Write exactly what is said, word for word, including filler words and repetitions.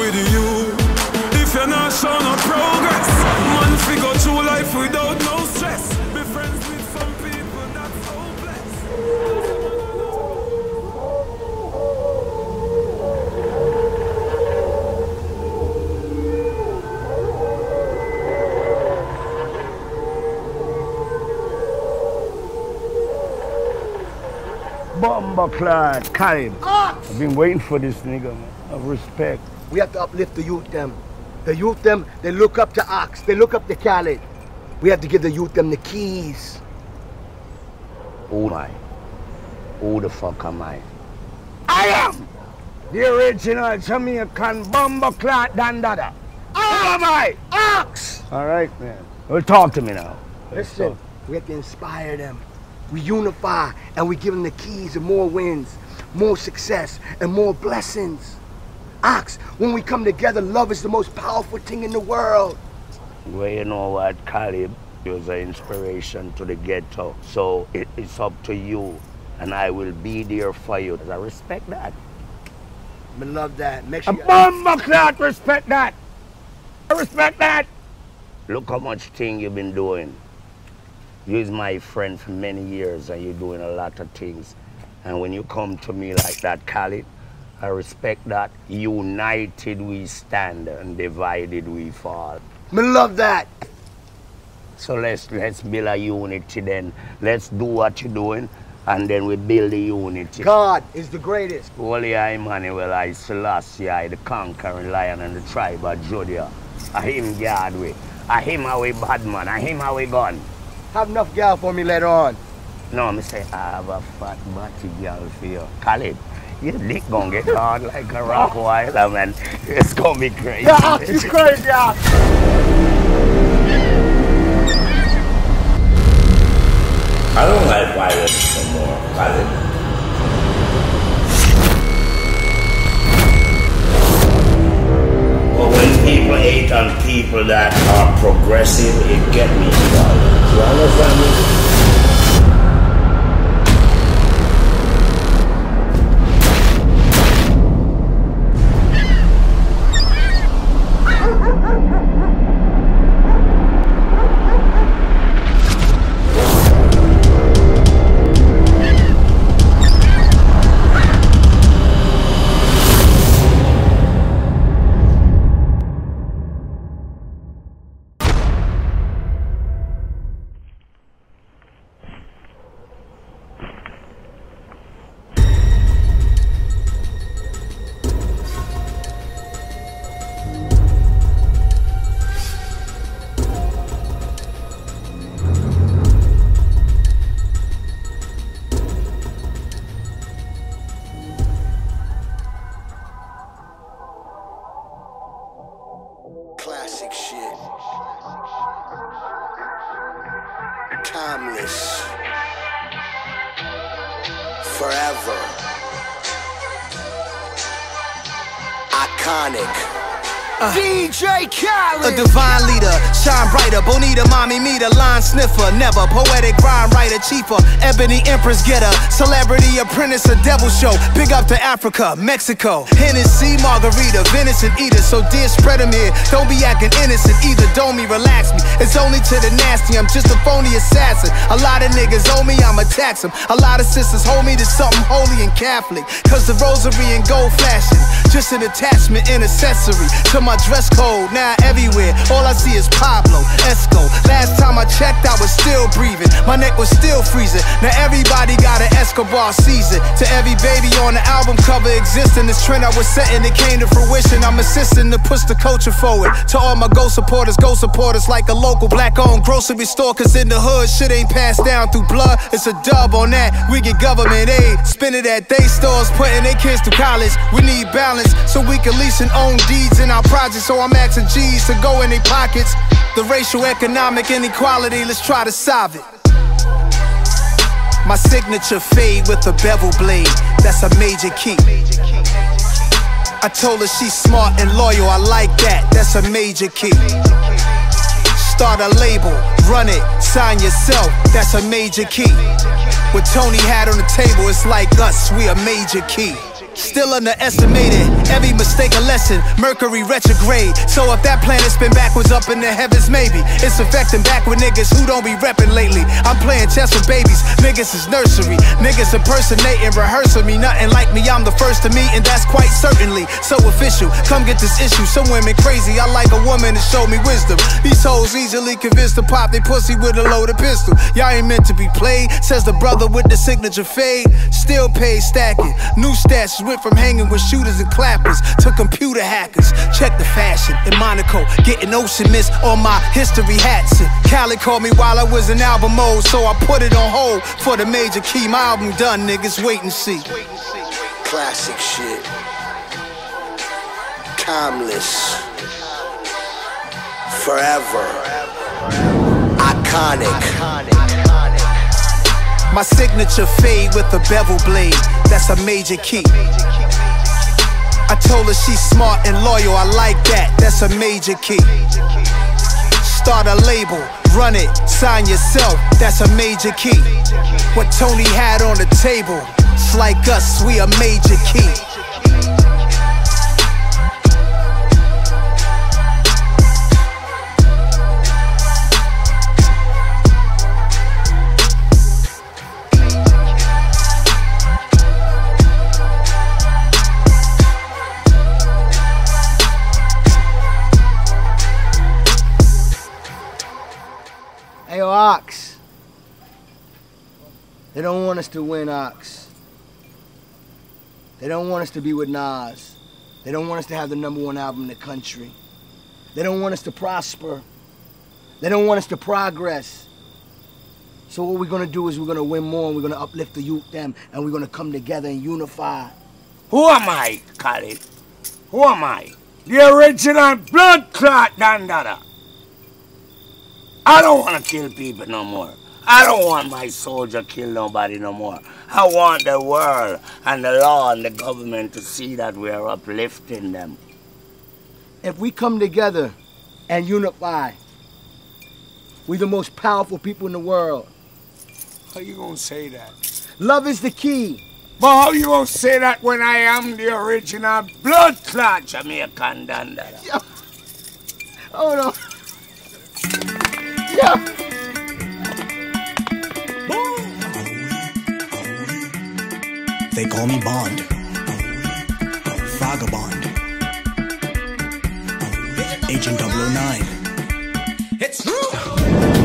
with you. If you're not showing no progress, man, fi go through life without no stress. Be friends with some people that's so blessed. Bumbleclad, Khalid. I've been waiting for this nigga, man. Of respect. We have to uplift the youth them. The youth them, they look up to Ox, they look up to Khalid. We have to give the youth them the keys. Who am I? Who the fuck am I? I am the original Jamaican Bumbleclad Dandada. Who am I? Ox! Alright, man. Well, talk to me now. Listen, we have to inspire them. We unify and we give them the keys to more wins, more success, and more blessings. Ox, when we come together, love is the most powerful thing in the world. Well, you know what, Khalid? It was an inspiration to the ghetto. So it, it's up to you, and I will be there for you. I respect that. I love that. Make sure a Bumbleclad respect that. I respect that. Look how much thing you've been doing. You're my friend for many years, and you're doing a lot of things. And when you come to me like that, Khalid, I respect that. United we stand, and divided we fall. I love that. So let's let's build a unity then. Let's do what you're doing, and then we build the unity. God is the greatest. Holy I, Emmanuel, I, Selassie, I, the conquering lion and the tribe of Judah. I him guard we. I him away bad man. I him away gun. Have enough gal for me later on. No, me say I have a fat body gal for you. Khalid, your dick gonna get hard like a rock wire, man. It's gonna be crazy. Yeah, it's crazy, yeah. I don't like violence no more, Khalid. But when people hate on people that are progressive, it gets me started. You understand me? Classic shit. Timeless. Forever. Iconic. Uh, D J Khaled. A divine leader, shine brighter. Bonita, mommy, me, the line sniffer. Never poetic rhyme writer, chiefer. Ebony empress getter. Celebrity apprentice, a devil show. Big up to Africa, Mexico. Hennessy, margarita, venison eater. So dear, spread them here. Don't be acting innocent either. Don't me, relax me. It's only to the nasty. I'm just a phony assassin. A lot of niggas owe me, I'ma tax them. A lot of sisters hold me to something holy and Catholic. Cause the rosary and gold flashing. Just an attachment and accessory to my dress code. Now everywhere, all I see is Pablo Esco. Last time I checked, I was still breathing. My neck was still freezing. Now everybody got an Escobar season. To every baby on the album cover existing, this trend I was setting, it came to fruition. I'm assisting to push the culture forward. To all my Go supporters, Go supporters like a local black-owned grocery store. Cause in the hood, shit ain't passed down through blood. It's a dub on that. We get government aid, spend it at they stores, putting their kids through college. We need balance so we can lease and own deeds in our projects. So I'm asking G's to go in their pockets. The racial economic inequality, let's try to solve it. My signature fade with a bevel blade, that's a major key. I told her she's smart and loyal, I like that, that's a major key. Start a label, run it, sign yourself, that's a major key. What Tony had on the table, it's like us, we a major key. Still underestimated, every mistake a lesson. Mercury retrograde, so if that planet spin backwards up in the heavens, maybe it's affecting back with niggas who don't be reppin' lately. I'm playing chess with babies, niggas is nursery. Niggas impersonating, rehearsing me, nothing like me. I'm the first to meet, and that's quite certainly so official. Come get this issue, some women crazy. I like a woman to show me wisdom. These hoes easily convinced to pop they pussy with a loaded pistol. Y'all ain't meant to be played, says the brother with the signature fade. Still paid stacking, new stats went from hanging with shooters and clappers to computer hackers. Check the fashion in Monaco, getting ocean mist on my history hats. And Cali called me while I was in album mode, so I put it on hold for the major key. My album done, niggas, wait and see. Classic shit. Timeless. Forever. Iconic. My signature fade with a bevel blade, that's a major key. I told her she's smart and loyal, I like that, that's a major key. Start a label, run it, sign yourself, that's a major key. What Tony had on the table, it's like us, we a major key. Hey, yo, Ox. They don't want us to win, Ox. They don't want us to be with Nas. They don't want us to have the number one album in the country. They don't want us to prosper. They don't want us to progress. So what we're gonna do is we're gonna win more, and we're gonna uplift the youth them, and we're gonna come together and unify. Who am I, Khalid? Who am I? The original blood clot Dandada. I don't want to kill people no more. I don't want my soldier kill nobody no more. I want the world and the law and the government to see that we are uplifting them. If we come together and unify, we're the most powerful people in the world. How you gonna say that? Love is the key. But how you gonna say that when I am the original blood clot Jamaican Dandada? Yo. Hold on. Yo. They call me Bond, Vagabond, Agent double oh nine. It's true.